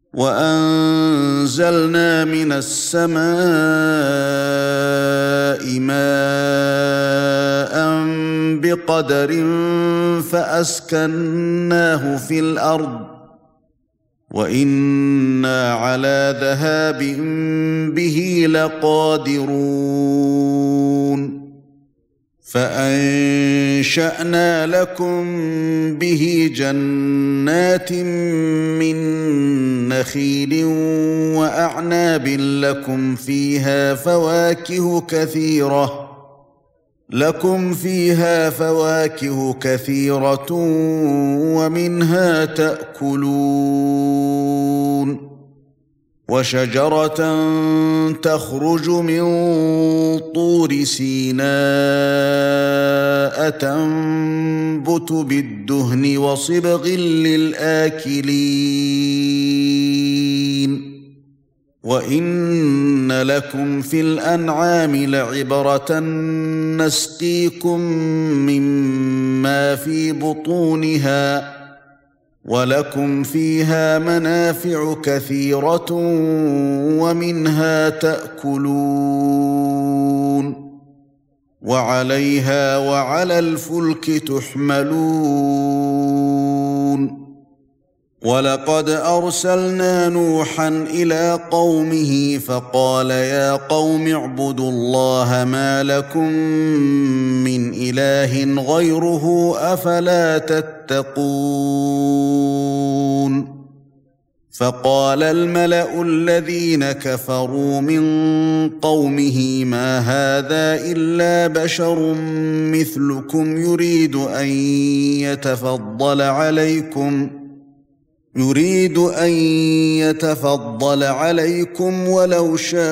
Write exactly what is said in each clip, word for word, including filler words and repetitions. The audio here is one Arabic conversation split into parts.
وأنزلنا من السماء ماء بقدر فأسكناه في الأرض وإنا على ذهاب به لقادرون فأنشأنا لكم به جنات من نخيل وأعناب لكم فيها فواكه كثيرة لكم فيها فواكه كثيرة ومنها تأكلون وشجرة تخرج من طور سيناء تنبت بالدهن وصبغ للآكلين وإن لكم في الأنعام لعبرة نسقيكم مما في بطونها ولكم فيها منافع كثيرة ومنها تأكلون وعليها وعلى الفلك تحملون ولقد أرسلنا نوحا إلى قومه فقال يا قوم اعبدوا الله ما لكم من إله غيره أفلا تتقون فقال الملأ الذين كفروا من قومه ما هذا إلا بشر مثلكم يريد أن يتفضل عليكم يريد أن يتفضل عليكم ولو شاء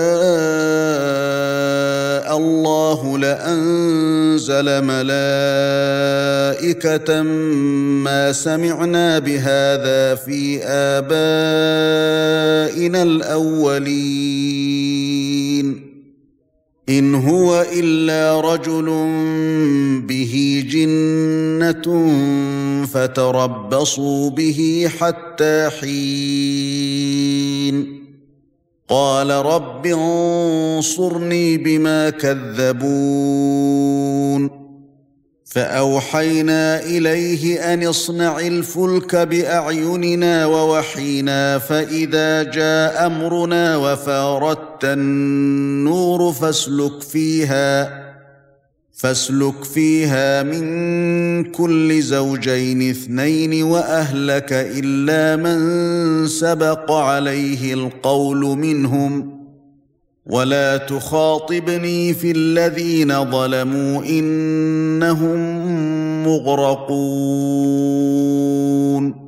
الله لأنزل ملائكة ما سمعنا بهذا في آبائنا الأولين إن هو إلا رجل به جنة فتربصوا به حتى حين قال رب انصرني بما كذبون فأوحينا إليه أن اصنع الفلك بأعيننا ووحينا فإذا جاء أمرنا وفارت النور فاسلك فيها فاسلك فيها من كل زوجين اثنين وأهلك إلا من سبق عليه القول منهم ولا تخاطبني في الذين ظلموا إنهم مغرقون